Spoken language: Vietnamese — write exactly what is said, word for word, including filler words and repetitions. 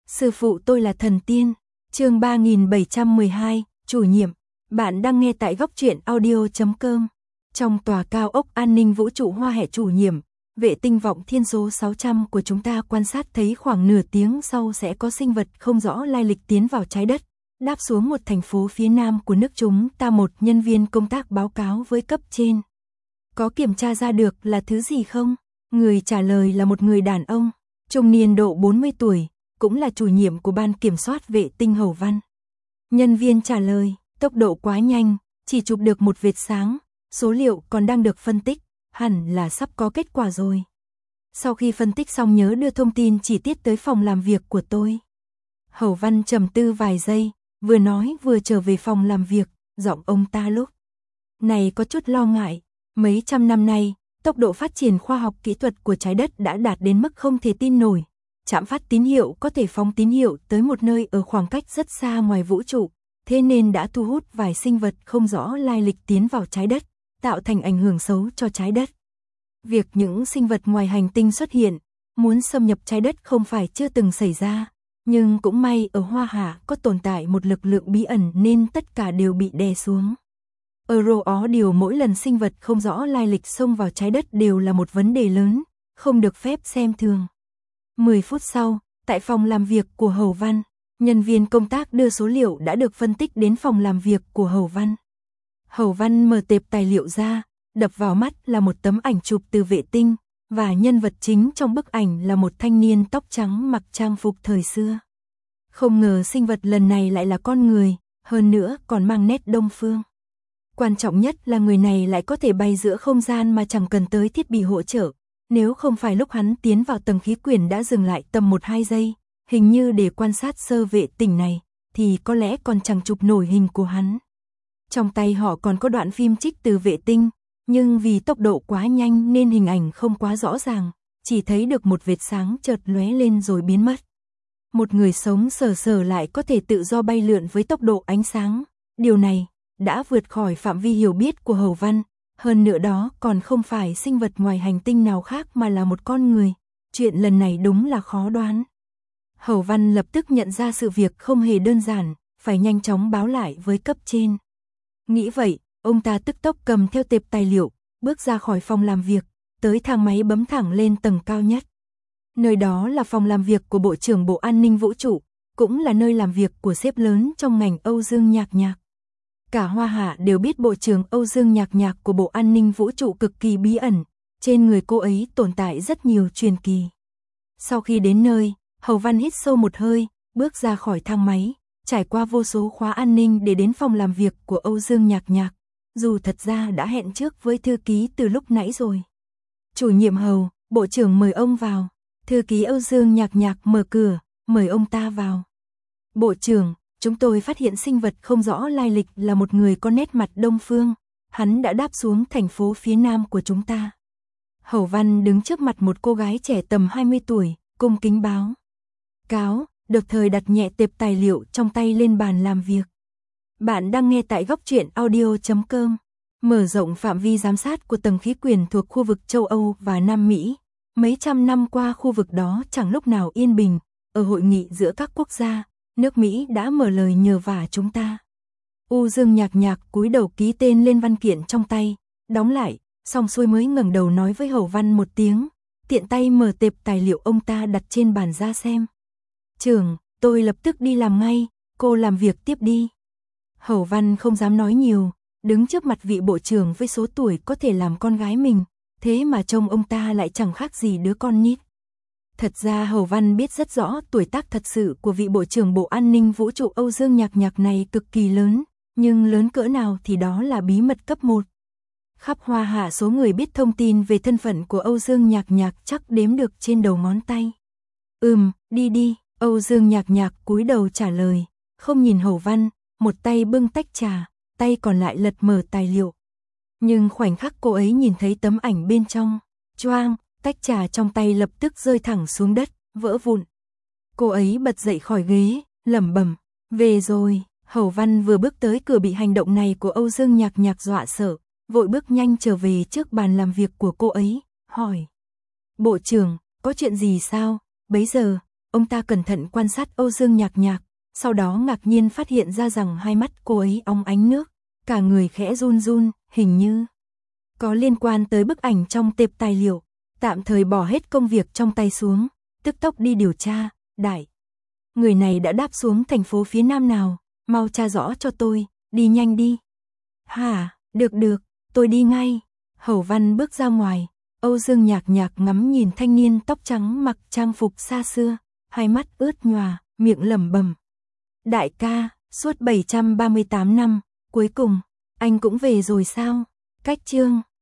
Sư phụ tôi là thần tiên. Chương ba nghìn bảy trăm mười hai, chủ nhiệm. Bạn đang nghe tại góc truyện audio chấm com. Trong tòa cao ốc an ninh vũ trụ Hoa Hệ chủ nhiệm, vệ tinh vọng thiên số sáu trăm của chúng ta quan sát thấy khoảng nửa tiếng sau sẽ có sinh vật không rõ lai lịch tiến vào trái đất, đáp xuống một thành phố phía nam của nước chúng ta. Một nhân viên công tác báo cáo với cấp trên. Có kiểm tra ra được là thứ gì không? Người trả lời là một người đàn ông, trung niên độ bốn mươi tuổi, cũng là chủ nhiệm của ban kiểm soát vệ tinh Hầu Văn. Nhân viên trả lời, tốc độ quá nhanh, chỉ chụp được một vệt sáng, số liệu còn đang được phân tích, hẳn là sắp có kết quả rồi. Sau khi phân tích xong nhớ đưa thông tin chi tiết tới phòng làm việc của tôi. Hầu Văn trầm tư vài giây, vừa nói vừa trở về phòng làm việc, giọng ông ta lúc này có chút lo ngại. Mấy trăm năm nay, tốc độ phát triển khoa học kỹ thuật của trái đất đã đạt đến mức không thể tin nổi. Trạm phát tín hiệu có thể phóng tín hiệu tới một nơi ở khoảng cách rất xa ngoài vũ trụ, thế nên đã thu hút vài sinh vật không rõ lai lịch tiến vào trái đất, tạo thành ảnh hưởng xấu cho trái đất. Việc những sinh vật ngoài hành tinh xuất hiện, muốn xâm nhập trái đất không phải chưa từng xảy ra, nhưng cũng may ở Hoa Hạ có tồn tại một lực lượng bí ẩn nên tất cả đều bị đè xuống. Ở Rô Ó điều mỗi lần sinh vật không rõ lai lịch xông vào trái đất đều là một vấn đề lớn, không được phép xem thường. mười phút sau, tại phòng làm việc của Hầu Văn, nhân viên công tác đưa số liệu đã được phân tích đến phòng làm việc của Hầu Văn. Hầu Văn mở tệp tài liệu ra, đập vào mắt là một tấm ảnh chụp từ vệ tinh, và nhân vật chính trong bức ảnh là một thanh niên tóc trắng mặc trang phục thời xưa. Không ngờ sinh vật lần này lại là con người, hơn nữa còn mang nét Đông phương. Quan trọng nhất là người này lại có thể bay giữa không gian mà chẳng cần tới thiết bị hỗ trợ. Nếu không phải lúc hắn tiến vào tầng khí quyển đã dừng lại tầm một hai giây, hình như để quan sát sơ vệ tinh này, thì có lẽ còn chẳng chụp nổi hình của hắn. Trong tay họ còn có đoạn phim trích từ vệ tinh, nhưng vì tốc độ quá nhanh nên hình ảnh không quá rõ ràng, chỉ thấy được một vệt sáng chợt lóe lên rồi biến mất. Một người sống sờ sờ lại có thể tự do bay lượn với tốc độ ánh sáng, điều này đã vượt khỏi phạm vi hiểu biết của Hầu Văn. Hơn nữa đó còn không phải sinh vật ngoài hành tinh nào khác mà là một con người. Chuyện lần này đúng là khó đoán. Hầu Văn lập tức nhận ra sự việc không hề đơn giản, phải nhanh chóng báo lại với cấp trên. Nghĩ vậy, ông ta tức tốc cầm theo tệp tài liệu, bước ra khỏi phòng làm việc, tới thang máy bấm thẳng lên tầng cao nhất. Nơi đó là phòng làm việc của Bộ trưởng Bộ An ninh Vũ trụ, cũng là nơi làm việc của sếp lớn trong ngành Âu Dương Nhạc Nhạc. Cả Hoa Hạ đều biết Bộ trưởng Âu Dương Nhạc Nhạc của Bộ An ninh Vũ trụ cực kỳ bí ẩn, trên người cô ấy tồn tại rất nhiều truyền kỳ. Sau khi đến nơi, Hầu Văn hít sâu một hơi, bước ra khỏi thang máy, trải qua vô số khóa an ninh để đến phòng làm việc của Âu Dương Nhạc Nhạc, dù thật ra đã hẹn trước với thư ký từ lúc nãy rồi. Chủ nhiệm Hầu, Bộ trưởng mời ông vào. Thư ký Âu Dương Nhạc Nhạc mở cửa, mời ông ta vào. Bộ trưởng, chúng tôi phát hiện sinh vật không rõ lai lịch là một người có nét mặt Đông phương, hắn đã đáp xuống thành phố phía nam của chúng ta. Hầu Văn đứng trước mặt một cô gái trẻ tầm hai mươi tuổi, cung kính báo cáo, đồng thời đặt nhẹ tệp tài liệu trong tay lên bàn làm việc. Bạn đang nghe tại góc truyện audio chấm com. Mở rộng phạm vi giám sát của tầng khí quyển thuộc khu vực châu Âu và Nam Mỹ. Mấy trăm năm qua khu vực đó chẳng lúc nào yên bình, ở hội nghị giữa các quốc gia, nước Mỹ đã mở lời nhờ vả chúng ta. Âu Dương Nhạc Nhạc cúi đầu ký tên lên văn kiện trong tay, đóng lại, xong xuôi mới ngẩng đầu nói với Hầu Văn một tiếng, tiện tay mở tệp tài liệu ông ta đặt trên bàn ra xem. Trưởng, tôi lập tức đi làm ngay, cô làm việc tiếp đi. Hầu Văn không dám nói nhiều, đứng trước mặt vị bộ trưởng với số tuổi có thể làm con gái mình, thế mà trông ông ta lại chẳng khác gì đứa con nít. Thật ra Hầu Văn biết rất rõ tuổi tác thật sự của vị Bộ trưởng Bộ An ninh Vũ trụ Âu Dương Nhạc Nhạc này cực kỳ lớn, nhưng lớn cỡ nào thì đó là bí mật cấp một. Khắp Hoa Hạ số người biết thông tin về thân phận của Âu Dương Nhạc Nhạc chắc đếm được trên đầu ngón tay. Ừm, đi đi, Âu Dương Nhạc Nhạc cúi đầu trả lời, không nhìn Hầu Văn, một tay bưng tách trà, tay còn lại lật mở tài liệu. Nhưng khoảnh khắc cô ấy nhìn thấy tấm ảnh bên trong, choang, tách trà trong tay lập tức rơi thẳng xuống đất, vỡ vụn. Cô ấy bật dậy khỏi ghế, lẩm bẩm, về rồi. Hầu Văn vừa bước tới cửa bị hành động này của Âu Dương Nhạc Nhạc dọa sợ, vội bước nhanh trở về trước bàn làm việc của cô ấy, hỏi. Bộ trưởng, có chuyện gì sao? Bấy giờ, Ông ta cẩn thận quan sát Âu Dương Nhạc Nhạc, sau đó ngạc nhiên phát hiện ra rằng hai mắt cô ấy óng ánh nước, cả người khẽ run run, hình như có liên quan tới bức ảnh trong tệp tài liệu. Tạm thời bỏ hết công việc trong tay xuống, tức tốc đi điều tra. Đại, người này đã đáp xuống thành phố phía nam nào, mau tra rõ cho tôi, đi nhanh đi. Hả, được được, tôi đi ngay. Hầu Văn bước ra ngoài, Âu Dương Nhạc Nhạc ngắm nhìn thanh niên tóc trắng mặc trang phục xa xưa, hai mắt ướt nhòa, miệng lẩm bẩm. Đại ca, suốt bảy trăm ba mươi tám năm, cuối cùng, anh cũng về rồi sao? Cách chương